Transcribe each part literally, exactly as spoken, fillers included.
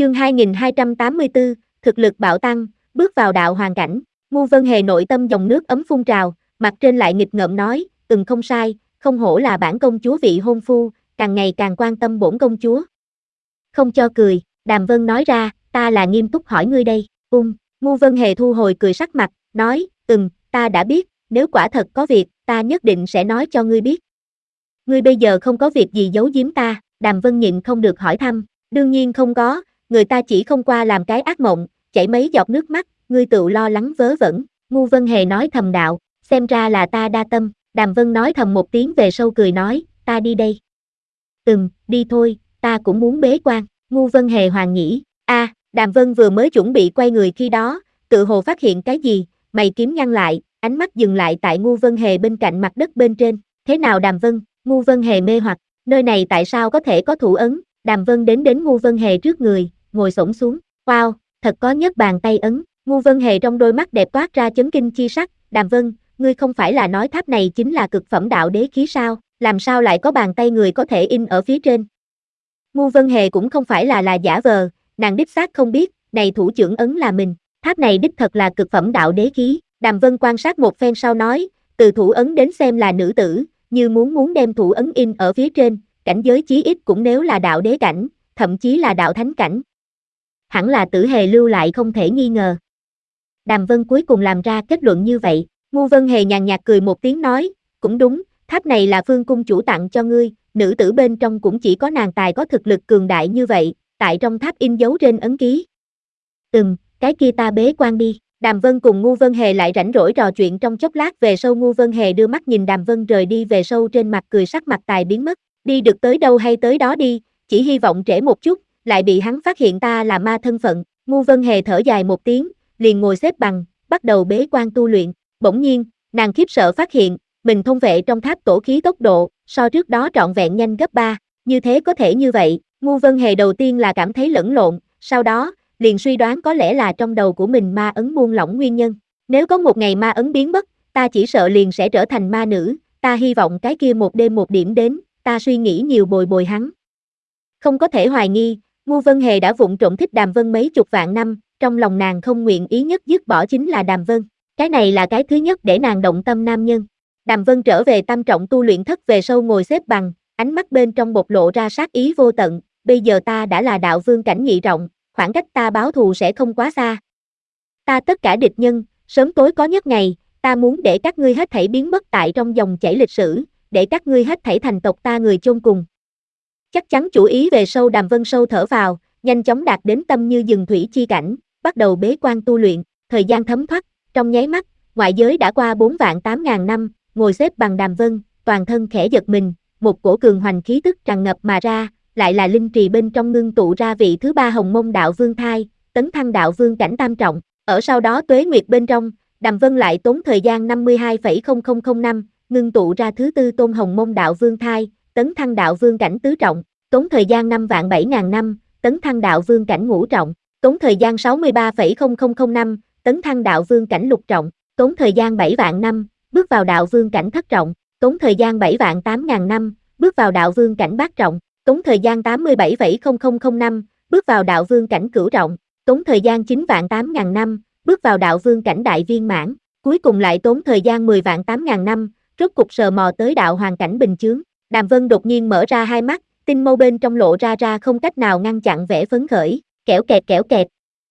Chương hai nghìn hai trăm tám mươi tư, thực lực bạo tăng, bước vào đạo hoàn cảnh. Ngu Vân Hề nội tâm dòng nước ấm phun trào, mặt trên lại nghịch ngợm nói, "Ừm, không sai, không hổ là bản công chúa vị hôn phu, càng ngày càng quan tâm bổn công chúa." Không cho cười, Đàm Vân nói ra, "Ta là nghiêm túc hỏi ngươi đây." Ung, Ngu Vân Hề thu hồi cười sắc mặt, nói, "Ừm, ta đã biết, nếu quả thật có việc, ta nhất định sẽ nói cho ngươi biết." "Ngươi bây giờ không có việc gì giấu giếm ta?" Đàm Vân nhịn không được hỏi thăm. "Đương nhiên không có, người ta chỉ không qua làm cái ác mộng, chảy mấy giọt nước mắt, ngươi tự lo lắng vớ vẩn." Ngu Vân Hề nói thầm đạo, "Xem ra là ta đa tâm." Đàm Vân nói thầm một tiếng về sau cười nói, "Ta đi đây." "Ừm, đi thôi, ta cũng muốn bế quan." Ngu Vân Hề hoàng nhĩ, a, à, Đàm Vân vừa mới chuẩn bị quay người khi đó, tự hồ phát hiện cái gì, mày kiếm nhăn lại, ánh mắt dừng lại tại Ngu Vân Hề bên cạnh mặt đất bên trên. "Thế nào Đàm Vân?" Ngu Vân Hề mê hoặc, "Nơi này tại sao có thể có thủ ấn?" Đàm Vân đến đến Ngu Vân Hề trước người, ngồi xổm xuống, "Wow, thật có nhấc bàn tay ấn." Ngu Vân Hề trong đôi mắt đẹp toát ra chấn kinh chi sắc, "Đàm Vân, ngươi không phải là nói tháp này chính là cực phẩm đạo đế khí sao, làm sao lại có bàn tay người có thể in ở phía trên?" Ngu Vân Hề cũng không phải là là giả vờ, nàng đích xác không biết, này thủ trưởng ấn là mình, tháp này đích thật là cực phẩm đạo đế khí. Đàm Vân quan sát một phen sau nói, từ thủ ấn đến xem là nữ tử, như muốn muốn đem thủ ấn in ở phía trên, cảnh giới chí ít cũng nếu là đạo đế cảnh, thậm chí là đạo thánh cảnh. Hẳn là Tử Hề lưu lại không thể nghi ngờ. Đàm Vân cuối cùng làm ra kết luận như vậy. Ngu Vân Hề nhàn nhạt cười một tiếng nói, "Cũng đúng, tháp này là Phương cung chủ tặng cho ngươi, nữ tử bên trong cũng chỉ có nàng tài có thực lực cường đại như vậy, tại trong tháp in dấu trên ấn ký." "Ừm, cái kia ta bế quan đi." Đàm Vân cùng Ngu Vân Hề lại rảnh rỗi trò chuyện trong chốc lát về sau Ngu Vân Hề đưa mắt nhìn Đàm Vân rời đi về sau trên mặt cười sắc mặt tài biến mất, "Đi được tới đâu hay tới đó đi, chỉ hy vọng trễ một chút, lại bị hắn phát hiện ta là ma thân phận." Ngu Vân Hề thở dài một tiếng, liền ngồi xếp bằng, bắt đầu bế quan tu luyện. Bỗng nhiên, nàng khiếp sợ phát hiện, mình thôn vệ trong tháp tổ khí tốc độ, so trước đó trọn vẹn nhanh gấp ba, như thế có thể như vậy, Ngu Vân Hề đầu tiên là cảm thấy lẫn lộn, sau đó, liền suy đoán có lẽ là trong đầu của mình ma ấn buông lỏng nguyên nhân. Nếu có một ngày ma ấn biến mất, ta chỉ sợ liền sẽ trở thành ma nữ, ta hy vọng cái kia một đêm một điểm đến, ta suy nghĩ nhiều bồi bồi hắn. Không có thể hoài nghi, Ngu Vân Hề đã vụng trộm thích Đàm Vân mấy chục vạn năm, trong lòng nàng không nguyện ý nhất dứt bỏ chính là Đàm Vân. Cái này là cái thứ nhất để nàng động tâm nam nhân. Đàm Vân trở về tam trọng tu luyện thất về sau ngồi xếp bằng, ánh mắt bên trong bộc lộ ra sát ý vô tận, "Bây giờ ta đã là đạo vương cảnh nhị trọng, khoảng cách ta báo thù sẽ không quá xa. Ta tất cả địch nhân, sớm tối có nhất ngày, ta muốn để các ngươi hết thảy biến mất tại trong dòng chảy lịch sử, để các ngươi hết thảy thành tộc ta người chôn cùng." Chắc chắn chủ ý về sau Đàm Vân sâu thở vào, nhanh chóng đạt đến tâm như dừng thủy chi cảnh, bắt đầu bế quan tu luyện, thời gian thấm thoát, trong nháy mắt, ngoại giới đã qua bốn vạn tám ngàn năm, ngồi xếp bằng Đàm Vân, toàn thân khẽ giật mình, một cổ cường hoành khí tức tràn ngập mà ra, lại là linh trì bên trong ngưng tụ ra vị thứ ba Hồng Mông đạo vương thai, tấn thăng đạo vương cảnh tam trọng, ở sau đó tuế nguyệt bên trong, Đàm Vân lại tốn thời gian năm mươi hai phẩy không không không năm, ngưng tụ ra thứ tư tôn Hồng Mông đạo vương thai, tấn thăng đạo vương cảnh tứ trọng, tốn thời gian năm vạn bảy ngàn năm, tấn thăng đạo vương cảnh ngũ trọng, tốn thời gian sáu mươi ba phẩy không không không năm, tấn thăng đạo vương cảnh lục trọng, tốn thời gian bảy vạn năm, bước vào đạo vương cảnh thất trọng, tốn thời gian bảy vạn tám ngàn năm, bước vào đạo vương cảnh bát trọng, tốn thời gian tám mươi bảy phẩy không không không năm, bước vào đạo vương cảnh cửu trọng, tốn thời gian chín vạn tám ngàn năm, bước vào đạo vương cảnh đại viên mãn, cuối cùng lại tốn thời gian mười vạn tám ngàn năm, rốt cục sờ mò tới đạo hoàn cảnh bình chướng. Đàm Vân đột nhiên mở ra hai mắt, tinh mâu bên trong lộ ra ra không cách nào ngăn chặn vẻ phấn khởi, kẽo kẹt kẽo kẹt.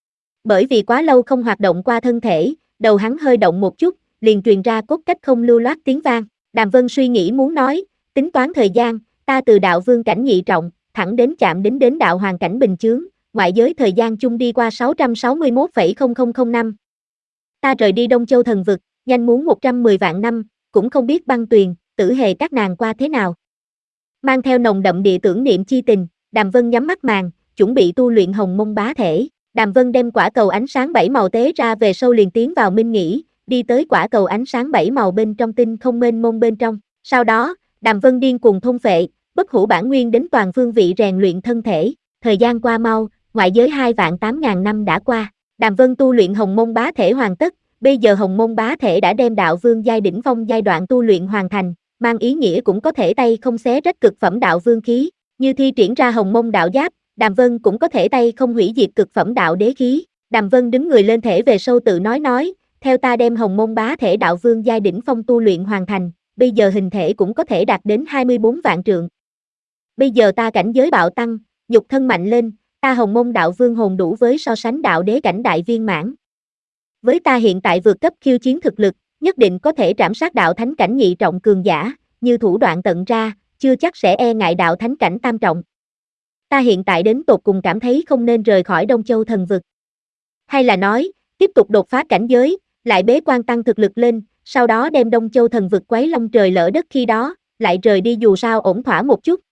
Bởi vì quá lâu không hoạt động qua thân thể, đầu hắn hơi động một chút, liền truyền ra cốt cách không lưu loát tiếng vang. Đàm Vân suy nghĩ muốn nói, tính toán thời gian, ta từ đạo vương cảnh nhị trọng, thẳng đến chạm đến đến đạo hoàn cảnh bình chướng, ngoại giới thời gian chung đi qua sáu trăm sáu mươi mốt phẩy không không không năm. Ta rời đi Đông Châu thần vực, nhanh muốn một trăm mười vạn năm, cũng không biết Băng Tuyền, Tử Hề các nàng qua thế nào. Mang theo nồng đậm địa tưởng niệm chi tình, Đàm Vân nhắm mắt màn, chuẩn bị tu luyện Hồng Mông bá thể. Đàm Vân đem quả cầu ánh sáng bảy màu tế ra về sau liền tiến vào minh nghỉ, đi tới quả cầu ánh sáng bảy màu bên trong tinh không mênh mông bên trong. Sau đó, Đàm Vân điên cuồng thôn phệ, bất hủ bản nguyên đến toàn phương vị rèn luyện thân thể. Thời gian qua mau, ngoại giới hai vạn tám ngàn năm đã qua. Đàm Vân tu luyện Hồng Mông bá thể hoàn tất, bây giờ Hồng Mông bá thể đã đem đạo vương giai đỉnh phong giai đoạn tu luyện hoàn thành, mang ý nghĩa cũng có thể tay không xé rách cực phẩm đạo vương khí. Như thi triển ra Hồng Mông đạo giáp, Đàm Vân cũng có thể tay không hủy diệt cực phẩm đạo đế khí. Đàm Vân đứng người lên thể về sâu tự nói nói, theo ta đem hồng môn bá thể đạo vương giai đỉnh phong tu luyện hoàn thành, bây giờ hình thể cũng có thể đạt đến hai mươi bốn vạn trượng. Bây giờ ta cảnh giới bạo tăng, nhục thân mạnh lên, ta hồng môn đạo vương hồn đủ với so sánh đạo đế cảnh đại viên mãn. Với ta hiện tại vượt cấp khiêu chiến thực lực, nhất định có thể trảm sát đạo thánh cảnh nhị trọng cường giả, như thủ đoạn tận ra, chưa chắc sẽ e ngại đạo thánh cảnh tam trọng. Ta hiện tại đến tột cùng cảm thấy không nên rời khỏi Đông Châu thần vực. Hay là nói, tiếp tục đột phá cảnh giới, lại bế quan tăng thực lực lên, sau đó đem Đông Châu thần vực quấy long trời lỡ đất khi đó, lại rời đi dù sao ổn thỏa một chút.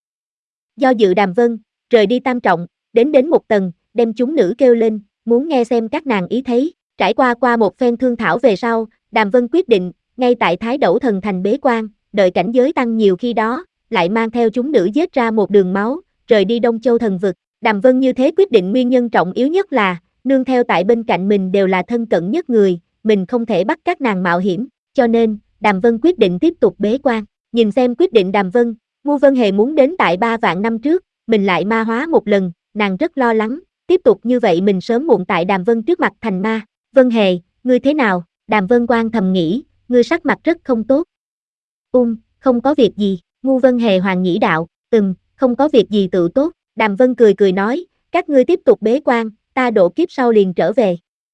Do dự Đàm Vân, rời đi tam trọng, đến đến một tầng, đem chúng nữ kêu lên, muốn nghe xem các nàng ý thấy. Trải qua qua một phen thương thảo về sau, Đàm Vân quyết định, ngay tại Thái Đẩu Thần Thành bế quan, đợi cảnh giới tăng nhiều khi đó, lại mang theo chúng nữ giết ra một đường máu, rời đi Đông Châu thần vực. Đàm Vân như thế quyết định nguyên nhân trọng yếu nhất là, nương theo tại bên cạnh mình đều là thân cận nhất người, mình không thể bắt các nàng mạo hiểm, cho nên, Đàm Vân quyết định tiếp tục bế quan. Nhìn xem quyết định Đàm Vân, Ngô Vân Hề muốn đến tại ba vạn năm trước, mình lại ma hóa một lần, nàng rất lo lắng, tiếp tục như vậy mình sớm muộn tại Đàm Vân trước mặt thành ma. Vân Hề, ngươi thế nào? Đàm Vân Quan thầm nghĩ, ngươi sắc mặt rất không tốt. Um, không có việc gì, Ngô Vân Hề hoàng nhĩ đạo, ừm, không có việc gì tự tốt. Đàm Vân cười cười nói, các ngươi tiếp tục bế quan, ta độ kiếp sau liền trở về.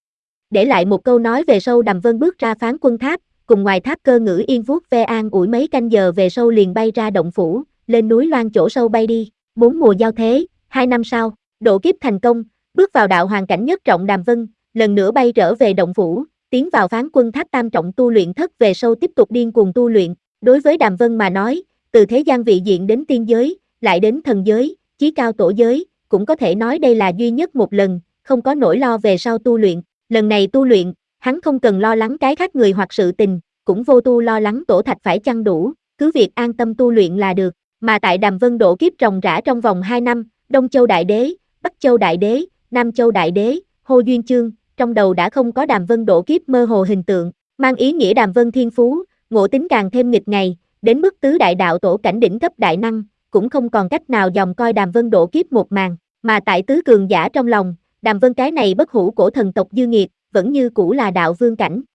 Để lại một câu nói về sau Đàm Vân bước ra Phán Quân Tháp, cùng ngoài tháp Cơ Ngữ Yên vuốt ve an ủi mấy canh giờ về sau liền bay ra động phủ, lên núi Loan chỗ sâu bay đi. Bốn mùa giao thế, hai năm sau, độ kiếp thành công, bước vào đạo hoàng cảnh nhất trọng Đàm Vân, lần nữa bay trở về động phủ, tiến vào Phán Quân Tháp tam trọng tu luyện thất về sau tiếp tục điên cuồng tu luyện. Đối với Đàm Vân mà nói, từ thế gian vị diện đến tiên giới, lại đến thần giới, chí cao tổ giới, cũng có thể nói đây là duy nhất một lần, không có nỗi lo về sau tu luyện. Lần này tu luyện, hắn không cần lo lắng cái khác người hoặc sự tình, cũng vô tu lo lắng tổ thạch phải chăng đủ, cứ việc an tâm tu luyện là được. Mà tại Đàm Vân độ kiếp ròng rã trong vòng hai năm, Đông Châu Đại Đế, Bắc Châu Đại Đế, Nam Châu Đại Đế, Hô Duyên Chương, trong đầu đã không có Đàm Vân độ kiếp mơ hồ hình tượng, mang ý nghĩa Đàm Vân thiên phú, ngộ tính càng thêm nghịch ngày, đến mức tứ đại đạo tổ cảnh đỉnh cấp đại năng, cũng không còn cách nào dòm coi Đàm Vân độ kiếp một màn, mà tại tứ cường giả trong lòng, Đàm Vân cái này bất hủ cổ thần tộc dư nghiệt, vẫn như cũ là đạo vương cảnh.